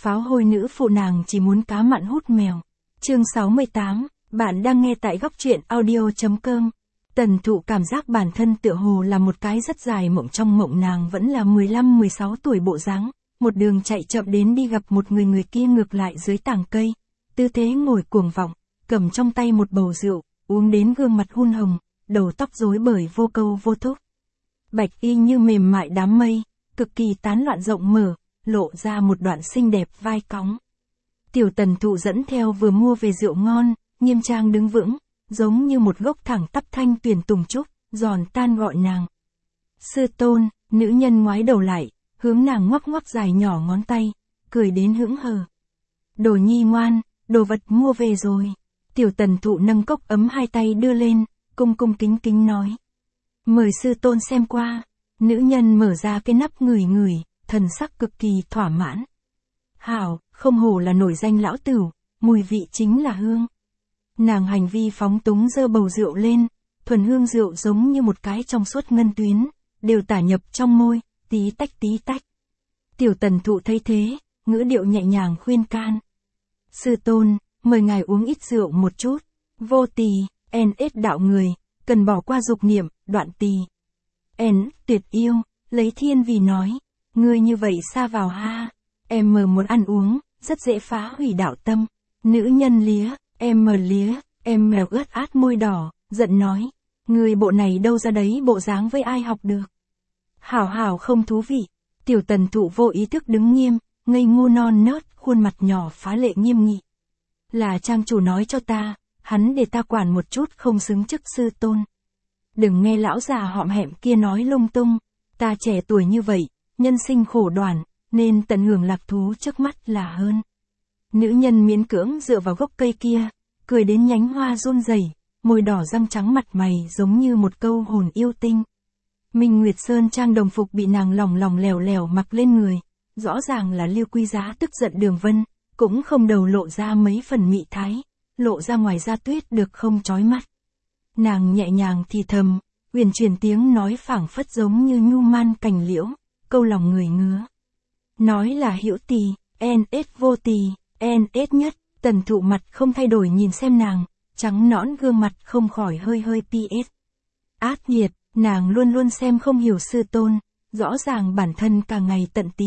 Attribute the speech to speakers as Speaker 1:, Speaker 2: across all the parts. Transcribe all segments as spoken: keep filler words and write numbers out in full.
Speaker 1: pháo hôi nữ phụ nàng chỉ muốn cá mặn hút mèo. Chương sáu mươi tám, bạn đang nghe tại góc truyện audio.com. Tần Thụ cảm giác bản thân tựa hồ là một cái rất dài mộng, trong mộng nàng vẫn là mười lăm mười sáu tuổi bộ dáng, một đường chạy chậm đến đi gặp một người, người kia ngược lại dưới tảng cây, tư thế ngồi cuồng vọng, cầm trong tay một bầu rượu, uống đến gương mặt hun hồng, đầu tóc rối bời vô câu vô thúc. Bạch y như mềm mại đám mây, cực kỳ tán loạn rộng mở, lộ ra một đoạn xinh đẹp vai cóng. Tiểu Tần Thụ dẫn theo vừa mua về rượu ngon, nghiêm trang đứng vững, giống như một gốc thẳng tắp thanh tuyền tùng trúc, giòn tan gọi nàng. Sư tôn, nữ nhân ngoái đầu lại, hướng nàng ngoắc ngoắc dài nhỏ ngón tay, cười đến hững hờ. Đồ nhi ngoan, đồ vật mua về rồi. Tiểu Tần Thụ nâng cốc ấm hai tay đưa lên, cung cung kính kính nói. Mời sư tôn xem qua. Nữ nhân mở ra cái nắp ngửi ngửi, thần sắc cực kỳ thỏa mãn. Hảo, không hổ là nổi danh lão tửu, mùi vị chính là hương. Nàng hành vi phóng túng giơ bầu rượu lên, thuần hương rượu giống như một cái trong suốt ngân tuyến, đều tả nhập trong môi, tí tách tí tách. Tiểu Tần Thụ thấy thế, ngữ điệu nhẹ nhàng khuyên can. Sư tôn, mời ngài uống ít rượu một chút. Vô tỳ, en ết đạo người, cần bỏ qua dục niệm, đoạn tỳ. En, tuyệt yêu, lấy thiên vì nói, ngươi như vậy xa vào ha. Em mờ muốn ăn uống, rất dễ phá hủy đạo tâm. Nữ nhân lía, em mờ lía, em mèo ướt át môi đỏ, giận nói. Ngươi bộ này đâu ra đấy bộ dáng với ai học được. Hảo hảo không thú vị. Tiểu Tần Thụ vô ý thức đứng nghiêm, ngây ngu non nớt, khuôn mặt nhỏ phá lệ nghiêm nghị. Là trang chủ nói cho ta, hắn để ta quản một chút không xứng chức sư tôn. Đừng nghe lão già họm hẹm kia nói lung tung, ta trẻ tuổi như vậy, nhân sinh khổ đoản, nên tận hưởng lạc thú trước mắt là hơn. Nữ nhân miễn cưỡng dựa vào gốc cây kia, cười đến nhánh hoa run rẩy, môi đỏ răng trắng mặt mày giống như một câu hồn yêu tinh. Minh Nguyệt Sơn trang đồng phục bị nàng lỏng lỏng lẻo lẻo mặc lên người, rõ ràng là Liêu Quý Giá tức giận Đường Vân, cũng không đầu lộ ra mấy phần mị thái, lộ ra ngoài da tuyết được không chói mắt. Nàng nhẹ nhàng thì thầm, huyền chuyển tiếng nói phảng phất giống như nhu man cành liễu, câu lòng người ngứa. Nói là hữu tỳ, en ết vô tỳ, en ết nhất. Tần Thụ mặt không thay đổi nhìn xem nàng, trắng nõn gương mặt không khỏi hơi hơi ps. Ác nghiệt, nàng luôn luôn xem không hiểu sư tôn, rõ ràng bản thân càng ngày tận tì.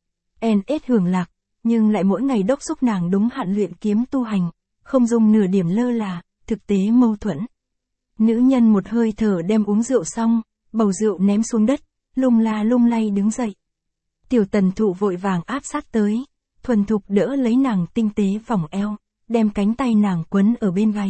Speaker 1: En ết hưởng lạc, nhưng lại mỗi ngày đốc xúc nàng đúng hạn luyện kiếm tu hành, không dùng nửa điểm lơ là, thực tế mâu thuẫn. Nữ nhân một hơi thở đem uống rượu xong, bầu rượu ném xuống đất, lung la lung lay đứng dậy. Tiểu Tần Thụ vội vàng áp sát tới, thuần thục đỡ lấy nàng tinh tế vòng eo, đem cánh tay nàng quấn ở bên gáy.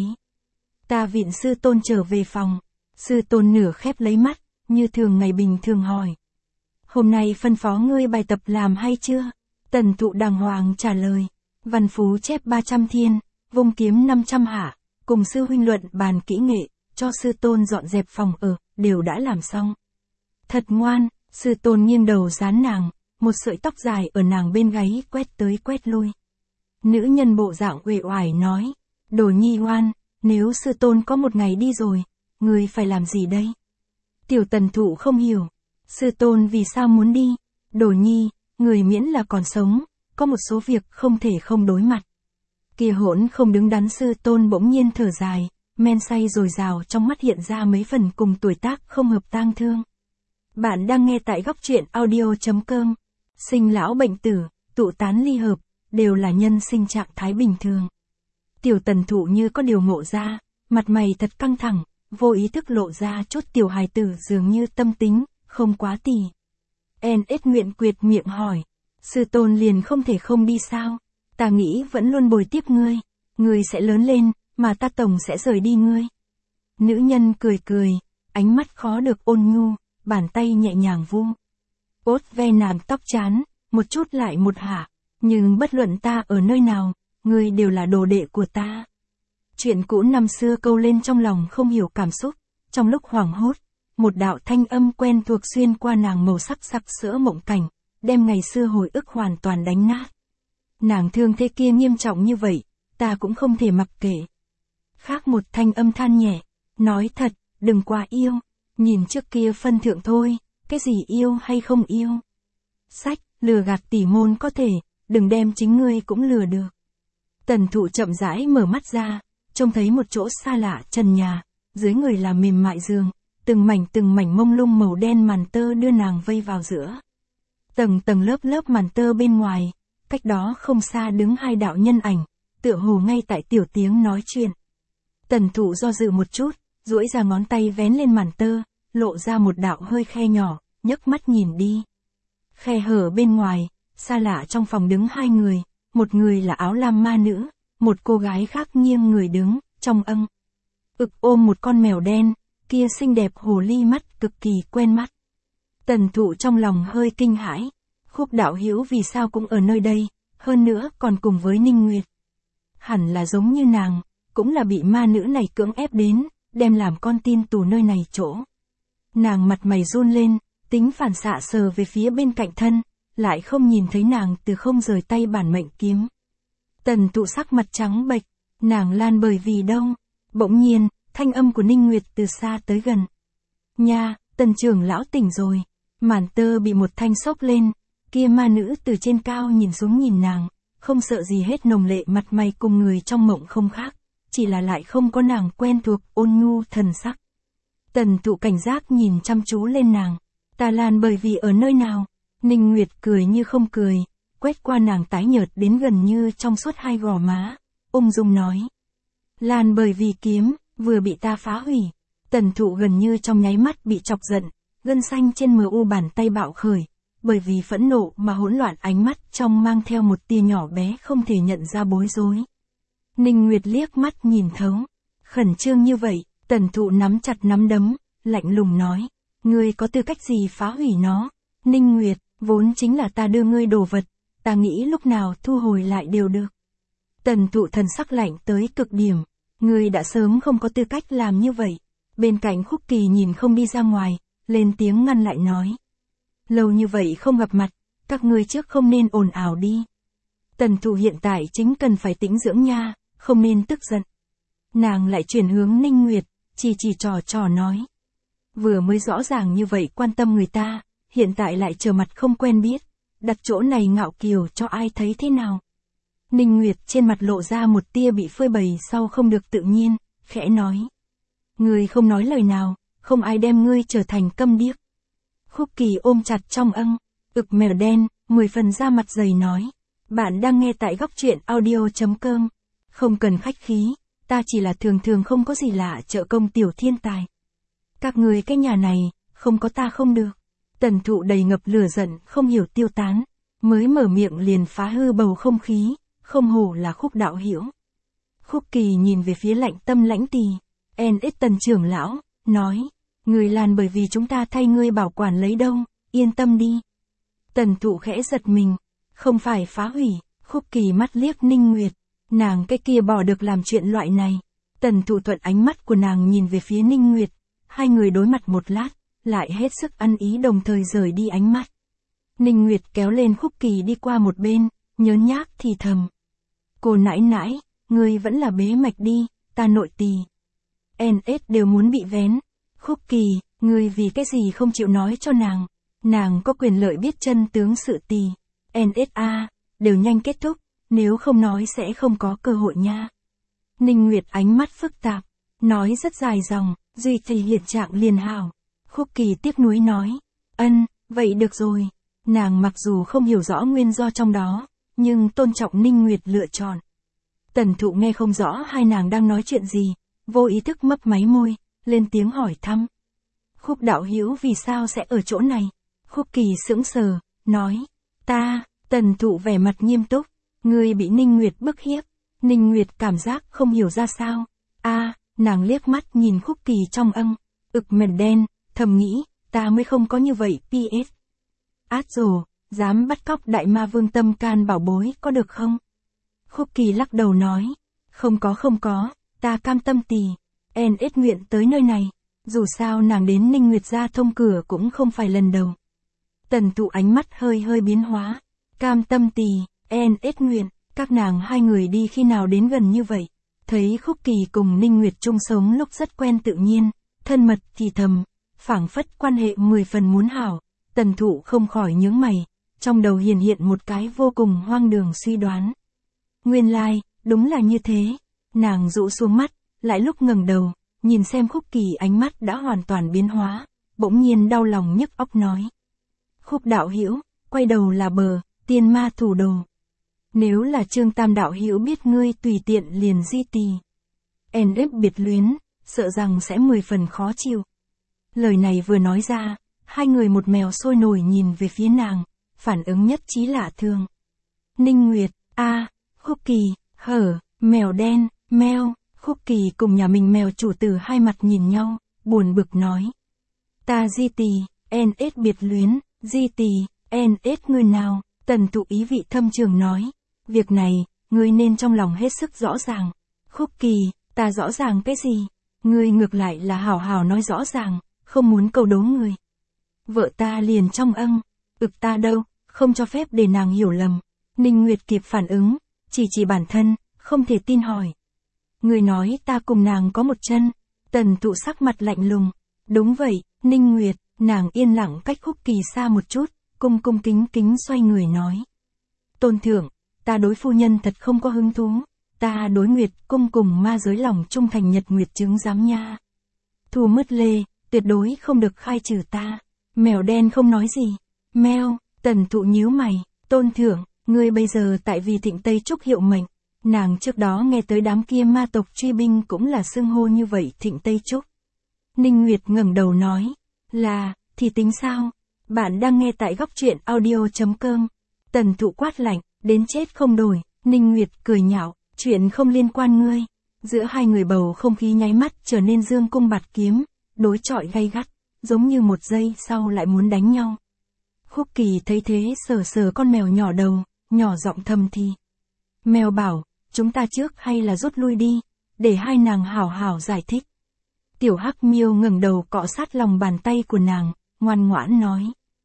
Speaker 1: Ta viện sư tôn trở về phòng, sư tôn nửa khép lấy mắt, như thường ngày bình thường hỏi. Hôm nay phân phó ngươi bài tập làm hay chưa? Tần Thụ đàng hoàng trả lời, văn phú chép ba trăm thiên, vung kiếm năm trăm hạ, cùng sư huynh luận bàn kỹ nghệ, cho sư tôn dọn dẹp phòng ở, đều đã làm xong. Thật ngoan, sư tôn nghiêng đầu dán nàng, một sợi tóc dài ở nàng bên gáy quét tới quét lui. Nữ nhân bộ dạng uể oải nói, đồ nhi ngoan, nếu sư tôn có một ngày đi rồi, người phải làm gì đây? Tiểu Tần Thụ không hiểu, sư tôn vì sao muốn đi? Đồ nhi, người miễn là còn sống, có một số việc không thể không đối mặt. Kia hỗn không đứng đắn sư tôn bỗng nhiên thở dài, men say dồi dào trong mắt hiện ra mấy phần cùng tuổi tác không hợp tang thương. Bạn đang nghe tại góc truyện audio.com. Sinh lão bệnh tử, tụ tán ly hợp, đều là nhân sinh trạng thái bình thường. Tiểu Tần Thụ như có điều ngộ ra, mặt mày thật căng thẳng, vô ý thức lộ ra chút tiểu hài tử dường như tâm tính, không quá tỉ. En ết nguyện quyệt miệng hỏi, sư tôn liền không thể không đi sao? Ta nghĩ vẫn luôn bồi tiếp ngươi, ngươi sẽ lớn lên, mà ta tổng sẽ rời đi ngươi. Nữ nhân cười cười, ánh mắt khó được ôn nhu, bàn tay nhẹ nhàng vu. Ốt ve nàng tóc chán, một chút lại một hạ, nhưng bất luận ta ở nơi nào, ngươi đều là đồ đệ của ta. Chuyện cũ năm xưa câu lên trong lòng không hiểu cảm xúc, trong lúc hoảng hốt, một đạo thanh âm quen thuộc xuyên qua nàng màu sắc sặc sỡ mộng cảnh, đem ngày xưa hồi ức hoàn toàn đánh nát. Nàng thương thế kia nghiêm trọng như vậy, ta cũng không thể mặc kệ. Khác một thanh âm than nhẹ, nói thật, đừng quá yêu, nhìn trước kia phân thượng thôi, cái gì yêu hay không yêu. Sách, lừa gạt tỷ môn có thể, đừng đem chính ngươi cũng lừa được. Tần Thụ chậm rãi mở mắt ra, trông thấy một chỗ xa lạ trần nhà, dưới người là mềm mại giường, từng mảnh từng mảnh mông lung màu đen màn tơ đưa nàng vây vào giữa. Tầng tầng lớp lớp màn tơ bên ngoài, cách đó không xa đứng hai đạo nhân ảnh, tựa hồ ngay tại tiểu tiếng nói chuyện. Tần Thụ do dự một chút, duỗi ra ngón tay vén lên màn tơ, lộ ra một đạo hơi khe nhỏ, nhấc mắt nhìn đi. Khe hở bên ngoài, xa lạ trong phòng đứng hai người, một người là áo lam ma nữ, một cô gái khác nghiêng người đứng, trong âng. Ực ôm một con mèo đen, kia xinh đẹp hồ ly mắt cực kỳ quen mắt. Tần Thụ trong lòng hơi kinh hãi, Khúc đạo hữu vì sao cũng ở nơi đây, hơn nữa còn cùng với Ninh Nguyệt. Hẳn là giống như nàng, cũng là bị ma nữ này cưỡng ép đến, đem làm con tin tù nơi này chỗ. Nàng mặt mày run lên, tính phản xạ sờ về phía bên cạnh thân, lại không nhìn thấy nàng từ không rời tay bản mệnh kiếm. Tần Thụ sắc mặt trắng bệch, nàng lan bởi vì đâu? Bỗng nhiên, thanh âm của Ninh Nguyệt từ xa tới gần. Nha, Tần trưởng lão tỉnh rồi. Màn tơ bị một thanh xốc lên, kia ma nữ từ trên cao nhìn xuống nhìn nàng, không sợ gì hết, nồng lệ mặt mày cùng người trong mộng không khác, chỉ là lại không có nàng quen thuộc ôn nhu thần sắc. Tần Thụ cảnh giác nhìn chăm chú lên nàng. Ta lan bởi vì ở nơi nào? Ninh Nguyệt cười như không cười, quét qua nàng tái nhợt đến gần như trong suốt hai gò má, ung dung nói. Lan bởi vì kiếm, vừa bị ta phá hủy. Tần Thụ gần như trong nháy mắt bị chọc giận, gân xanh trên mờ u bàn tay bạo khởi, bởi vì phẫn nộ mà hỗn loạn ánh mắt trong mang theo một tia nhỏ bé không thể nhận ra bối rối. Ninh Nguyệt liếc mắt nhìn thấu, khẩn trương như vậy, Tần Thụ nắm chặt nắm đấm, lạnh lùng nói, ngươi có tư cách gì phá hủy nó? Ninh Nguyệt, vốn chính là ta đưa ngươi đồ vật, ta nghĩ lúc nào thu hồi lại đều được. Tần Thụ thần sắc lạnh tới cực điểm, ngươi đã sớm không có tư cách làm như vậy. Bên cạnh Khúc Kỳ nhìn không đi ra ngoài, lên tiếng ngăn lại nói. Lâu như vậy không gặp mặt, các ngươi trước không nên ồn ào đi. Tần Thụ hiện tại chính cần phải tĩnh dưỡng nha, không nên tức giận. Nàng lại chuyển hướng Ninh Nguyệt, chỉ chỉ trò trò nói. Vừa mới rõ ràng như vậy quan tâm người ta, hiện tại lại trở mặt không quen biết, đặt chỗ này ngạo kiều cho ai thấy thế nào. Ninh Nguyệt trên mặt lộ ra một tia bị phơi bày sau không được tự nhiên, khẽ nói. Ngươi không nói lời nào, không ai đem ngươi trở thành câm điếc. Khúc Kỳ ôm chặt trong âng, ực mèo đen, mười phần da mặt dày nói. Bạn đang nghe tại góc truyện audio chấm com. Không cần khách khí, ta chỉ là thường thường không có gì lạ trợ công tiểu thiên tài. Các người cái nhà này, không có ta không được. Tần Thụ đầy ngập lửa giận, không hiểu tiêu tán, mới mở miệng liền phá hư bầu không khí, không hổ là Khúc đạo hữu. Khúc Kỳ nhìn về phía Lạnh Tâm Lãnh Tỳ, en ích Tần trưởng lão, nói, người làn bởi vì chúng ta thay ngươi bảo quản lấy đâu, yên tâm đi. Tần Thụ khẽ giật mình, không phải phá hủy. Khúc Kỳ mắt liếc Ninh Nguyệt, nàng cái kia bỏ được làm chuyện loại này. Tần Thụ thuận ánh mắt của nàng nhìn về phía Ninh Nguyệt, hai người đối mặt một lát, lại hết sức ăn ý đồng thời rời đi ánh mắt. Ninh Nguyệt kéo lên Khúc Kỳ đi qua một bên, nhớn nhác thì thầm. Cô nãi nãi, ngươi vẫn là bế mạch đi, ta nội tỳ. en ét đều muốn bị vén. Khúc Kỳ, ngươi vì cái gì không chịu nói cho nàng? Nàng có quyền lợi biết chân tướng sự tỳ. en ét a, đều nhanh kết thúc, nếu không nói sẽ không có cơ hội nha. Ninh Nguyệt ánh mắt phức tạp, nói rất dài dòng, duy trì hiện trạng liền hảo. Khúc Kỳ tiếc nuối nói, ân, vậy được rồi. Nàng mặc dù không hiểu rõ nguyên do trong đó, nhưng tôn trọng Ninh Nguyệt lựa chọn. Tần Thụ nghe không rõ hai nàng đang nói chuyện gì, vô ý thức mấp máy môi, lên tiếng hỏi thăm. Khúc đạo hữu vì sao sẽ ở chỗ này? Khúc Kỳ sững sờ, nói, ta. Tần Thụ vẻ mặt nghiêm túc, ngươi bị Ninh Nguyệt bức hiếp. Ninh Nguyệt cảm giác không hiểu ra sao. A, à, nàng liếc mắt nhìn Khúc Kỳ trong âng, ực mền đen, thầm nghĩ, ta mới không có như vậy. pê ét. Át rồ, dám bắt cóc đại ma vương tâm can bảo bối có được không? Khúc Kỳ lắc đầu nói, không có không có, ta cam tâm tỳ, en ét nguyện tới nơi này, dù sao nàng đến Ninh Nguyệt gia thông cửa cũng không phải lần đầu. Tần Thụ ánh mắt hơi hơi biến hóa, cam tâm tỳ, en ét nguyện, các nàng hai người đi khi nào đến gần như vậy, thấy Khúc Kỳ cùng Ninh Nguyệt chung sống lúc rất quen tự nhiên, thân mật thì thầm, phảng phất quan hệ mười phần muốn hảo. Tần Thụ không khỏi nhướng mày, trong đầu hiển hiện một cái vô cùng hoang đường suy đoán. Nguyên lai, like, đúng là như thế. Nàng rũ xuống mắt, lại lúc ngẩng đầu, nhìn xem Khúc Kỳ ánh mắt đã hoàn toàn biến hóa, bỗng nhiên đau lòng nhức óc nói. Khúc đạo hữu, quay đầu là bờ, tiên ma thủ đồ. Nếu là Trương Tam đạo hữu biết ngươi tùy tiện liền di tì. En ép biệt luyến, sợ rằng sẽ mười phần khó chịu. Lời này vừa nói ra, hai người một mèo sôi nổi nhìn về phía nàng, phản ứng nhất trí lạ thường. Ninh Nguyệt, a, à, Khúc Kỳ, hở, mèo đen, meo, Khúc Kỳ cùng nhà mình mèo chủ tử hai mặt nhìn nhau, buồn bực nói. Ta di tì, en ép biệt luyến, di tì, en ép người nào, Tần Thụ ý vị thâm trường nói. Việc này, ngươi nên trong lòng hết sức rõ ràng. Khúc Kỳ, ta rõ ràng cái gì? Ngươi ngược lại là hảo hảo nói rõ ràng, không muốn câu đố người. Vợ ta liền trong âng, ực ta đâu, không cho phép để nàng hiểu lầm. Ninh Nguyệt kịp phản ứng, chỉ chỉ bản thân, không thể tin hỏi. Người nói ta cùng nàng có một chân. Tần Thụ sắc mặt lạnh lùng. Đúng vậy, Ninh Nguyệt, nàng yên lặng cách Khúc Kỳ xa một chút, cung cung kính kính xoay người nói. Tôn thượng, ta đối phu nhân thật không có hứng thú. Ta đối Nguyệt cung cùng ma giới lòng trung thành nhật nguyệt chứng giám nha. Thu mứt lê, tuyệt đối không được khai trừ ta. Mèo đen không nói gì. Meo, Tần Thụ nhíu mày. Tôn thượng, ngươi bây giờ tại vì Thịnh Tây Trúc hiệu mệnh. Nàng trước đó nghe tới đám kia ma tộc truy binh cũng là xưng hô như vậy Thịnh Tây Trúc. Ninh Nguyệt ngẩng đầu nói. Là, thì tính sao? Bạn đang nghe tại góc truyện audio chấm com. Tần Thụ quát lạnh, đến chết không đổi. Ninh Nguyệt cười nhạo, chuyện không liên quan ngươi. Giữa hai người bầu không khí nháy mắt trở nên dương cung bạt kiếm, đối chọi gay gắt, giống như một giây sau lại muốn đánh nhau. Khúc Kỳ thấy thế sờ sờ con mèo nhỏ đầu, nhỏ giọng thầm thì. Mèo bảo, chúng ta trước hay là rút lui đi, để hai nàng hảo hảo giải thích. Tiểu Hắc Miêu ngẩng đầu cọ sát lòng bàn tay của nàng, ngoan ngoãn nói.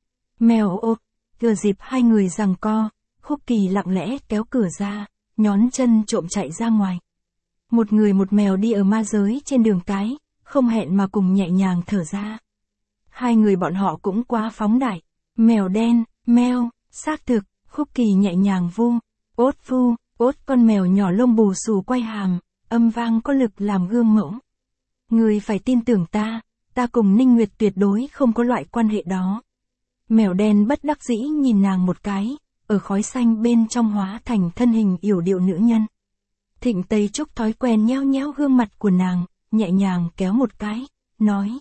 Speaker 1: Mèo ô, thừa dịp hai người giằng co, Khúc Kỳ lặng lẽ kéo cửa ra, nhón chân trộm chạy ra ngoài. Một người một mèo đi ở ma giới trên đường cái, không hẹn mà cùng nhẹ nhàng thở ra. Hai người bọn họ cũng quá phóng đại. Mèo đen, meo, xác thực, Khúc Kỳ nhẹ nhàng vu, ốt phu, ốt con mèo nhỏ lông bù xù quay hàm, âm vang có lực làm gương mẫu. Người phải tin tưởng ta, ta cùng Ninh Nguyệt tuyệt đối không có loại quan hệ đó. Mèo đen bất đắc dĩ nhìn nàng một cái, ở khói xanh bên trong hóa thành thân hình yểu điệu nữ nhân. Thịnh Tây Trúc thói quen nheo nheo gương mặt của nàng, nhẹ nhàng kéo một cái, nói.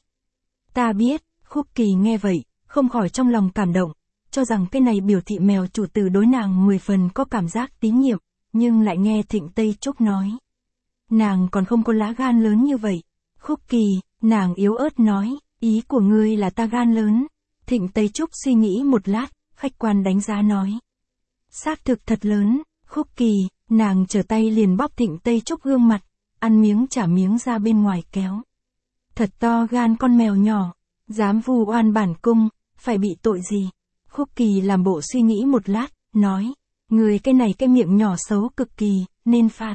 Speaker 1: Ta biết, Khúc Kỳ nghe vậy, không khỏi trong lòng cảm động, cho rằng cái này biểu thị mèo chủ tử đối nàng mười phần có cảm giác tín nhiệm, nhưng lại nghe Thịnh Tây Trúc nói. Nàng còn không có lá gan lớn như vậy. Khúc Kỳ, nàng yếu ớt nói, ý của ngươi là ta gan lớn. Thịnh Tây Trúc suy nghĩ một lát, khách quan đánh giá nói. Xác thực thật lớn, Khúc Kỳ, nàng trở tay liền bóp Thịnh Tây Trúc gương mặt, ăn miếng trả miếng ra bên ngoài kéo. Thật to gan con mèo nhỏ, dám vu oan bản cung, phải bị tội gì? Khúc Kỳ làm bộ suy nghĩ một lát, nói, người cái này cái miệng nhỏ xấu cực kỳ, nên phạt.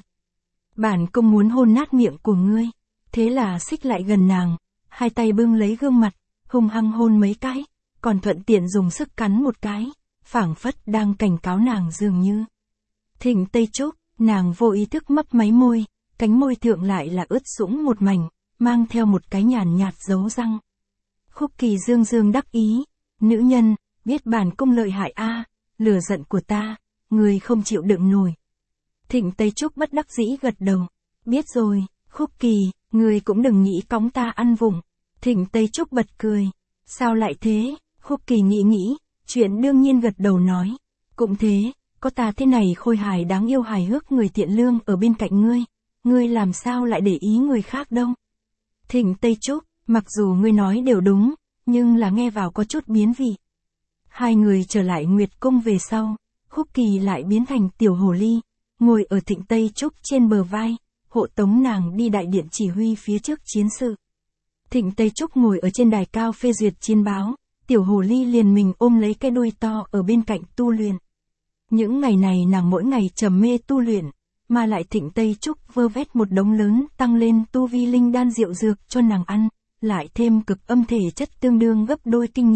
Speaker 1: Bản cung muốn hôn nát miệng của ngươi. Thế là xích lại gần nàng, hai tay bưng lấy gương mặt, hung hăng hôn mấy cái, còn thuận tiện dùng sức cắn một cái, phảng phất đang cảnh cáo nàng dường như. Thịnh Tây Trúc, nàng vô ý thức mấp máy môi, cánh môi thượng lại là ướt sũng một mảnh, mang theo một cái nhàn nhạt dấu răng. Khúc Kỳ dương dương đắc ý, nữ nhân, biết bản cung lợi hại a, à, lửa giận của ta, người không chịu đựng nổi. Thịnh Tây Trúc bất đắc dĩ gật đầu, biết rồi, Khúc Kỳ, người cũng đừng nghĩ cõng ta ăn vụng. Thịnh Tây Trúc bật cười, sao lại thế? Khúc Kỳ nghĩ nghĩ, chuyện đương nhiên gật đầu nói, cũng thế, có ta thế này khôi hài đáng yêu hài hước người thiện lương ở bên cạnh ngươi, ngươi làm sao lại để ý người khác đâu. Thịnh Tây Trúc, mặc dù ngươi nói đều đúng, nhưng là nghe vào có chút biến vị. Hai người trở lại Nguyệt Cung về sau, Khúc Kỳ lại biến thành tiểu hồ ly, ngồi ở Thịnh Tây Trúc trên bờ vai, hộ tống nàng đi đại điện chỉ huy phía trước chiến sự. Thịnh Tây Trúc ngồi ở trên đài cao phê duyệt chiến báo, tiểu hồ ly liền mình ôm lấy cái đuôi to ở bên cạnh tu luyện. Những ngày này nàng mỗi ngày trầm mê tu luyện, mà lại Thịnh Tây Trúc vơ vét một đống lớn tăng lên tu vi linh đan rượu dược cho nàng ăn, lại thêm cực âm thể chất tương đương gấp đôi kinh nghiệm,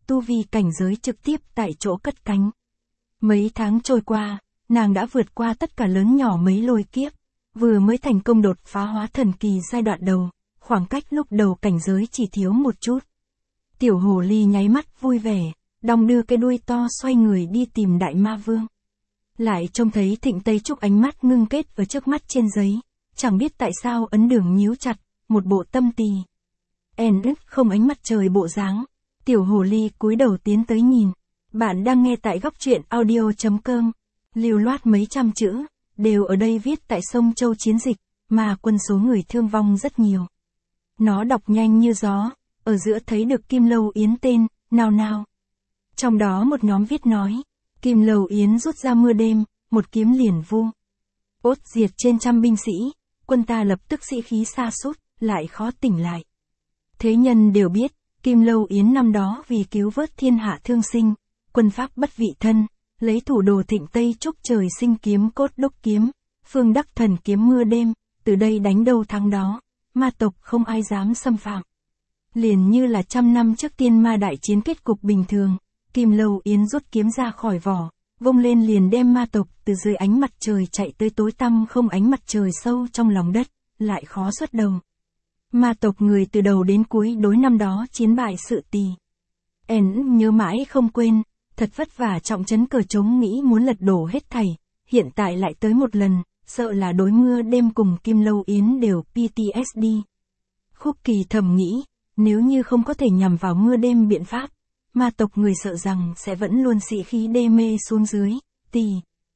Speaker 1: tu vi cảnh giới trực tiếp tại chỗ cất cánh. Mấy tháng trôi qua, nàng đã vượt qua tất cả lớn nhỏ mấy lôi kiếp, vừa mới thành công đột phá hóa thần kỳ giai đoạn đầu, khoảng cách lúc đầu cảnh giới chỉ thiếu một chút. Tiểu hồ ly nháy mắt vui vẻ, đong đưa cái đuôi to xoay người đi tìm đại ma vương. Lại trông thấy Thịnh Tây Trúc ánh mắt ngưng kết ở trước mắt trên giấy, chẳng biết tại sao ấn đường nhíu chặt, một bộ tâm tì. En ức không ánh mặt trời bộ dáng. Tiểu hồ ly cúi đầu tiến tới nhìn. Bạn đang nghe tại góc truyện audio.com. Lưu loát mấy trăm chữ, đều ở đây viết tại sông Châu chiến dịch, mà quân số người thương vong rất nhiều. Nó đọc nhanh như gió, ở giữa thấy được Kim Lâu Yến tên, nào nào. Trong đó một nhóm viết nói, Kim Lâu Yến rút ra mưa đêm, một kiếm liền vu. Ốt diệt trên trăm binh sĩ, quân ta lập tức sĩ khí sa sút, lại khó tỉnh lại. Thế nhân đều biết, Kim Lâu Yến năm đó vì cứu vớt thiên hạ thương sinh, quân pháp bất vị thân, lấy thủ đồ Thịnh Tây Trúc trời sinh kiếm cốt đốc kiếm, phương đắc thần kiếm mưa đêm, từ đây đánh đâu thắng đó, ma tộc không ai dám xâm phạm. Liền như là trăm năm trước tiên ma đại chiến kết cục bình thường, Kim Lâu Yến rút kiếm ra khỏi vỏ, vung lên liền đem ma tộc từ dưới ánh mặt trời chạy tới tối tăm không ánh mặt trời sâu trong lòng đất, lại khó xuất đầu. Ma tộc người từ đầu đến cuối đối năm đó chiến bại sự tì. En nhớ mãi không quên, thật vất vả trọng trấn cờ trống nghĩ muốn lật đổ hết thảy, hiện tại lại tới một lần, sợ là đối mưa đêm cùng Kim Lâu Yến đều pê tê ét đê. Khúc Kỳ thầm nghĩ, nếu như không có thể nhằm vào mưa đêm biện pháp, ma tộc người sợ rằng sẽ vẫn luôn sĩ khí đê mê xuống dưới, tì.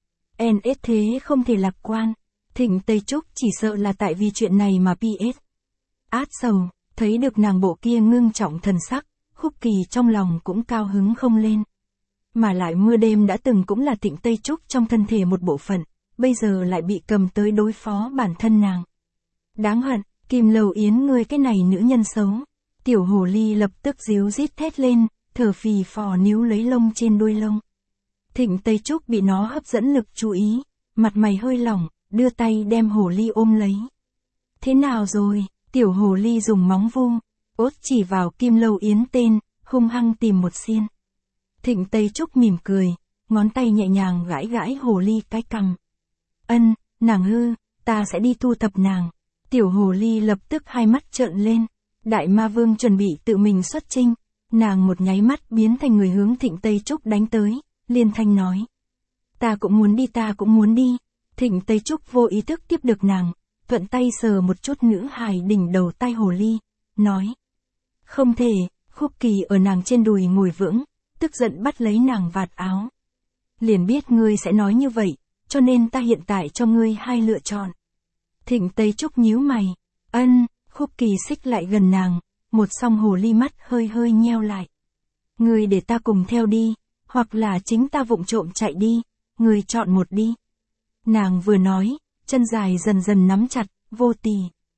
Speaker 1: en ét thế không thể lạc quan, Thịnh Tây Trúc chỉ sợ là tại vì chuyện này mà pê ét. Át sầu, thấy được nàng bộ kia ngưng trọng thần sắc, Khúc Kỳ trong lòng cũng cao hứng không lên. Mà lại mưa đêm đã từng cũng là Thịnh Tây Trúc trong thân thể một bộ phận, bây giờ lại bị cầm tới đối phó bản thân nàng. Đáng hận, Kim Lâu Yến ngươi cái này nữ nhân xấu. Tiểu hồ ly lập tức díu rít thét lên, thở phì phò níu lấy lông trên đuôi lông. Thịnh Tây Trúc bị nó hấp dẫn lực chú ý, mặt mày hơi lỏng, đưa tay đem hồ ly ôm lấy. Thế nào rồi? Tiểu hồ ly dùng móng vuông, ốt chỉ vào Kim Lâu Yến tên, hung hăng tìm một xiên. Thịnh Tây Trúc mỉm cười, ngón tay nhẹ nhàng gãi gãi hồ ly cái cằm. Ân, nàng hư, ta sẽ đi thu thập nàng. Tiểu hồ ly lập tức hai mắt trợn lên. Đại ma vương chuẩn bị tự mình xuất chinh, nàng một nháy mắt biến thành người hướng Thịnh Tây Trúc đánh tới, liên thanh nói. Ta cũng muốn đi ta cũng muốn đi. Thịnh Tây Trúc vô ý thức tiếp được nàng, thuận tay sờ một chút nữ hài đỉnh đầu tai hồ ly, nói. Không thể, Khúc Kỳ ở nàng trên đùi ngồi vững, tức giận bắt lấy nàng vạt áo. Liền biết ngươi sẽ nói như vậy, cho nên ta hiện tại cho ngươi hai lựa chọn. Thịnh Tây Trúc nhíu mày, ân, Khúc Kỳ xích lại gần nàng, một song hồ ly mắt hơi hơi nheo lại. Ngươi để ta cùng theo đi, hoặc là chính ta vụng trộm chạy đi, ngươi chọn một đi. Nàng vừa nói, chân dài dần dần nắm chặt, vô tì.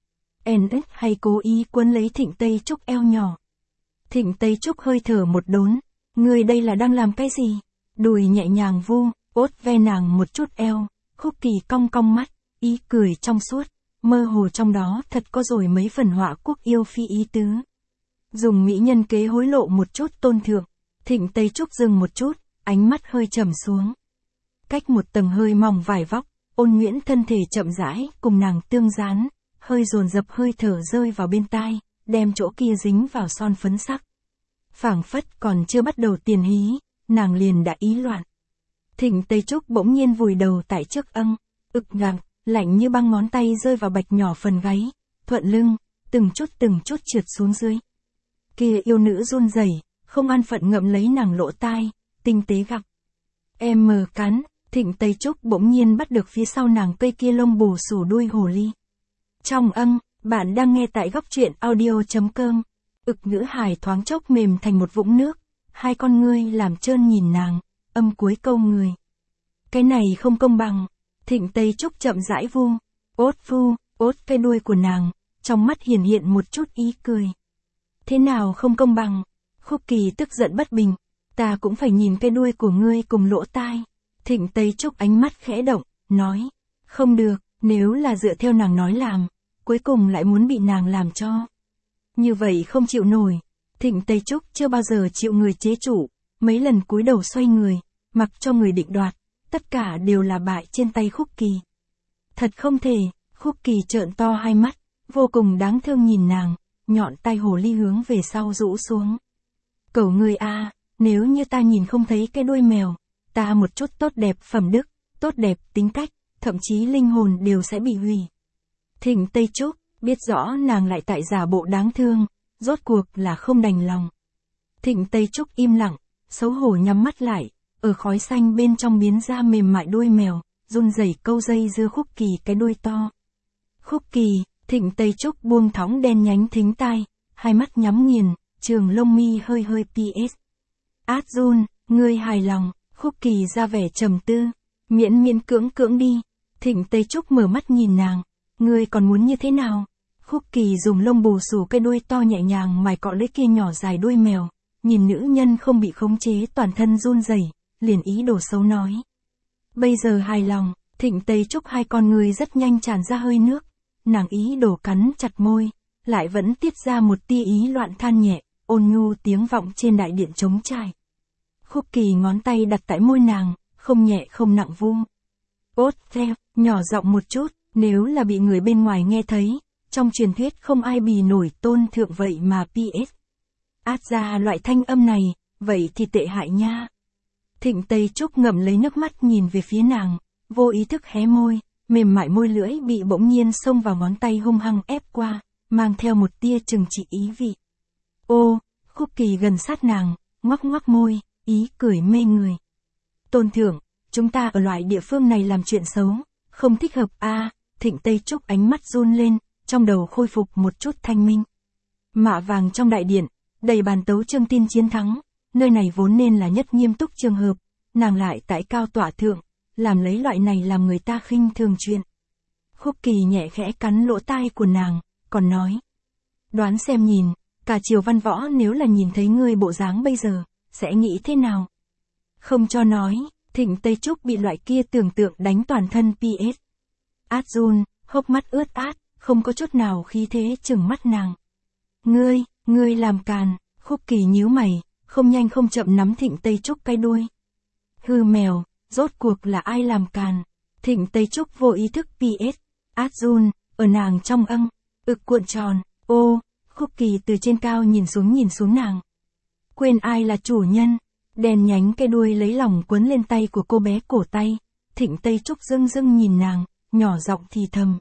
Speaker 1: En ức hay cố ý quấn lấy Thịnh Tây Trúc eo nhỏ. Thịnh Tây Trúc hơi thở một đốn, ngươi đây là đang làm cái gì? Đùi nhẹ nhàng vu, ốt ve nàng một chút eo, Khúc Kỳ cong cong mắt, ý cười trong suốt, mơ hồ trong đó thật có rồi mấy phần họa quốc yêu phi ý tứ. Dùng mỹ nhân kế hối lộ một chút tôn thượng, Thịnh Tây Trúc dừng một chút, ánh mắt hơi trầm xuống. Cách một tầng hơi mỏng vải vóc, Ôn Nguyễn thân thể chậm rãi cùng nàng tương dán, hơi dồn dập hơi thở rơi vào bên tai, đem chỗ kia dính vào son phấn sắc. Phảng phất còn chưa bắt đầu tiền hí, nàng liền đã ý loạn. Thịnh Tây Trúc bỗng nhiên vùi đầu tại trước âng, ực ngạc, lạnh như băng ngón tay rơi vào bạch nhỏ phần gáy, thuận lưng, từng chút từng chút trượt xuống dưới. Kia yêu nữ run rẩy, không an phận ngậm lấy nàng lỗ tai, tinh tế gặp. Em mờ cắn, Thịnh Tây Trúc bỗng nhiên bắt được phía sau nàng cây kia lông bù xù đuôi hồ ly. Trong âng, bạn đang nghe tại góc truyện audio.com. Ực ngữ hài thoáng chốc mềm thành một vũng nước, hai con ngươi làm trơn nhìn nàng, âm cuối câu người. Cái này không công bằng. Thịnh Tây Trúc chậm rãi vu, ốt vu, ốt cái đuôi của nàng, trong mắt hiển hiện một chút ý cười. Thế nào không công bằng? Khúc Kỳ tức giận bất bình, ta cũng phải nhìn cái đuôi của ngươi cùng lỗ tai. Thịnh Tây Trúc ánh mắt khẽ động, nói, không được, nếu là dựa theo nàng nói làm, cuối cùng lại muốn bị nàng làm cho. Như vậy không chịu nổi. Thịnh Tây Trúc chưa bao giờ chịu người chế trụ, mấy lần cúi đầu xoay người, mặc cho người định đoạt, tất cả đều là bại trên tay Khúc Kỳ. Thật không thể, Khúc Kỳ trợn to hai mắt, vô cùng đáng thương nhìn nàng, nhọn tay hồ ly hướng về sau rũ xuống. Cẩu người a, nếu như ta nhìn không thấy cái đuôi mèo, ta một chút tốt đẹp phẩm đức, tốt đẹp tính cách, thậm chí linh hồn đều sẽ bị hủy. Thịnh Tây Trúc, biết rõ nàng lại tại giả bộ đáng thương, rốt cuộc là không đành lòng. Thịnh Tây Trúc im lặng, xấu hổ nhắm mắt lại, ở khói xanh bên trong biến ra mềm mại đuôi mèo, run rẩy câu dây dưa Khúc Kỳ cái đuôi to. Khúc Kỳ, Thịnh Tây Trúc buông thõng đen nhánh thính tai, hai mắt nhắm nghiền, trường lông mi hơi hơi pê ét. Át run, ngươi hài lòng, Khúc Kỳ ra vẻ trầm tư, miễn miễn cưỡng cưỡng đi. Thịnh Tây Trúc mở mắt nhìn nàng, ngươi còn muốn như thế nào? Khúc Kỳ dùng lông bù xù cái đuôi to nhẹ nhàng mài cọ lưỡi kia nhỏ dài đuôi mèo, nhìn nữ nhân không bị khống chế toàn thân run rẩy, liền ý đồ xấu nói. Bây giờ hài lòng, Thịnh Tây Trúc hai con người rất nhanh tràn ra hơi nước, nàng ý đồ cắn chặt môi, lại vẫn tiết ra một tia ý loạn than nhẹ, ôn nhu tiếng vọng trên đại điện trống trải. Khúc Kỳ ngón tay đặt tại môi nàng, không nhẹ không nặng vung. Ốt theo, nhỏ giọng một chút, nếu là bị người bên ngoài nghe thấy, trong truyền thuyết không ai bì nổi tôn thượng vậy mà pê ét. Át ra loại thanh âm này, vậy thì tệ hại nha. Thịnh Tây Trúc ngậm lấy nước mắt nhìn về phía nàng, vô ý thức hé môi, mềm mại môi lưỡi bị bỗng nhiên xông vào ngón tay hung hăng ép qua, mang theo một tia trừng trị ý vị. Ô, Khúc Kỳ gần sát nàng, ngoắc ngoắc môi, ý cười mê người. Tôn thượng, chúng ta ở loại địa phương này làm chuyện xấu, không thích hợp a. À, Thịnh Tây Trúc ánh mắt run lên, trong đầu khôi phục một chút thanh minh. Mạ vàng trong đại điện, đầy bàn tấu chương tin chiến thắng, nơi này vốn nên là nhất nghiêm túc trường hợp, nàng lại tại cao tọa thượng, làm lấy loại này làm người ta khinh thường chuyện. Khúc Kỳ nhẹ khẽ cắn lỗ tai của nàng, còn nói. Đoán xem nhìn, cả triều văn võ nếu là nhìn thấy ngươi bộ dáng bây giờ, sẽ nghĩ thế nào? Không cho nói, Thịnh Tây Trúc bị loại kia tưởng tượng đánh toàn thân pê ét. Át run, hốc mắt ướt át, không có chút nào khí thế chừng mắt nàng. Ngươi, ngươi làm càn, Khúc Kỳ nhíu mày, không nhanh không chậm nắm Thịnh Tây Trúc cái đuôi. Hư mèo, rốt cuộc là ai làm càn? Thịnh Tây Trúc vô ý thức pê ét, át run, ở nàng trong âng, ực cuộn tròn, ô, Khúc Kỳ từ trên cao nhìn xuống nhìn xuống nàng. Quên ai là chủ nhân, đèn nhánh cái đuôi lấy lòng quấn lên tay của cô bé cổ tay, Thịnh Tây Trúc dưng dưng nhìn nàng, nhỏ giọng thì thầm.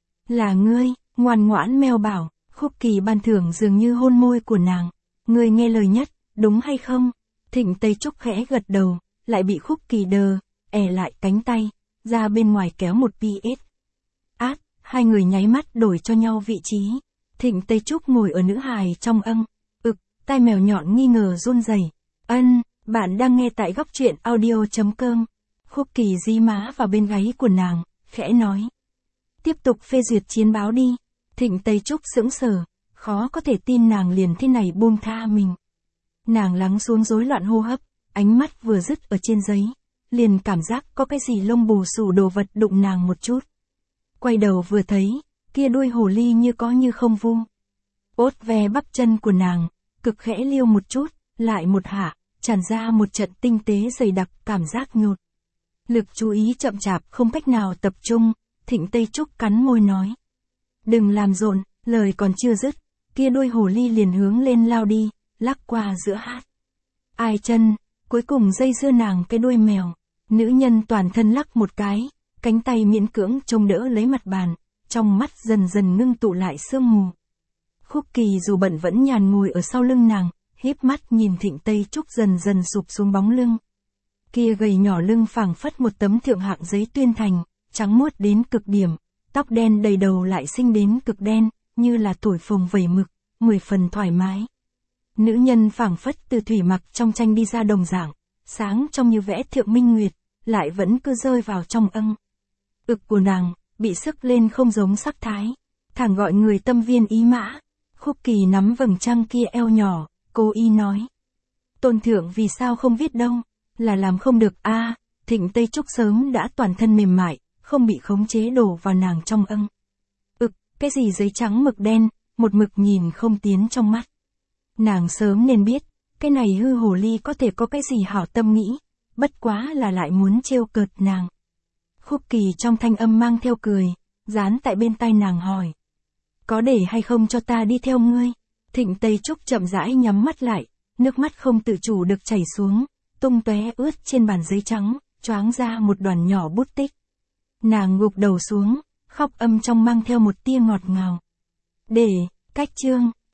Speaker 1: Là ngươi, ngoan ngoãn mèo bảo, Khúc Kỳ ban thưởng dường như hôn môi của nàng, ngươi nghe lời nhất, đúng hay không? Thịnh Tây Trúc khẽ gật đầu, lại bị Khúc Kỳ đờ, ẻ lại cánh tay, ra bên ngoài kéo một pê ét. Át, hai người nháy mắt đổi cho nhau vị trí. Thịnh Tây Trúc ngồi ở nữ hài trong âng, ực, tai mèo nhọn nghi ngờ run rẩy. Ân, bạn đang nghe tại góc truyện audio chấm com. Khúc Kỳ dí má vào bên gáy của nàng, khẽ nói. Tiếp tục phê duyệt chiến báo đi. Thịnh Tây Trúc sững sờ, khó có thể tin nàng liền thế này buông tha mình. Nàng lắng xuống rối loạn hô hấp, ánh mắt vừa dứt ở trên giấy, liền cảm giác có cái gì lông bù xù đồ vật đụng nàng một chút. Quay đầu vừa thấy, kia đuôi hồ ly như có như không vung. Ốt ve bắp chân của nàng, cực khẽ liêu một chút, lại một hạ, tràn ra một trận tinh tế dày đặc cảm giác nhột. Lực chú ý chậm chạp không cách nào tập trung, Thịnh Tây Trúc cắn môi nói. Đừng làm rộn, lời còn chưa dứt, kia đuôi hồ ly liền hướng lên lao đi, lắc qua giữa hát. Ai chân, cuối cùng dây dưa nàng cái đuôi mèo, nữ nhân toàn thân lắc một cái, cánh tay miễn cưỡng trông đỡ lấy mặt bàn, trong mắt dần dần ngưng tụ lại sương mù. Khúc Kỳ dù bận vẫn nhàn ngồi ở sau lưng nàng, híp mắt nhìn Thịnh Tây Trúc dần dần sụp xuống bóng lưng. Kia gầy nhỏ lưng phảng phất một tấm thượng hạng giấy tuyên thành, trắng muốt đến cực điểm, tóc đen đầy đầu lại xinh đến cực đen, như là thổi phồng vẩy mực, mười phần thoải mái. Nữ nhân phảng phất từ thủy mặc trong tranh đi ra đồng dạng, sáng trong như vẽ thượng minh nguyệt, lại vẫn cứ rơi vào trong âng. Ực của nàng, bị sức lên không giống sắc thái, thẳng gọi người tâm viên ý mã. Khúc Kỳ nắm vầng trăng kia eo nhỏ, cô y nói. Tôn thượng vì sao không viết đâu, là làm không được a. À, Thịnh Tây Trúc sớm đã toàn thân mềm mại, không bị khống chế đổ vào nàng trong âng. Ực, cái gì giấy trắng mực đen, một mực nhìn không tiến trong mắt. Nàng sớm nên biết, cái này hư hồ ly có thể có cái gì hảo tâm nghĩ, bất quá là lại muốn trêu cợt nàng. Khúc Kỳ trong thanh âm mang theo cười, dán tại bên tai nàng hỏi. Có để hay không cho ta đi theo ngươi? Thịnh Tây Trúc chậm rãi nhắm mắt lại, nước mắt không tự chủ được chảy xuống, tung tóe ướt trên bàn giấy trắng, choáng ra một đoàn nhỏ bút tích. Nàng gục đầu xuống, khóc âm trong mang theo một tia ngọt ngào. Để, cách chương.